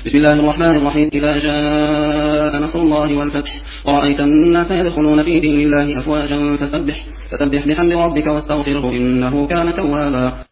بسم الله الرحمن الرحيم. إذا جاء نصر الله والفتح ورأيت الناس يدخلون في دين الله أفواجا فسبح بحمد ربك واستغفره إنه كان توابا.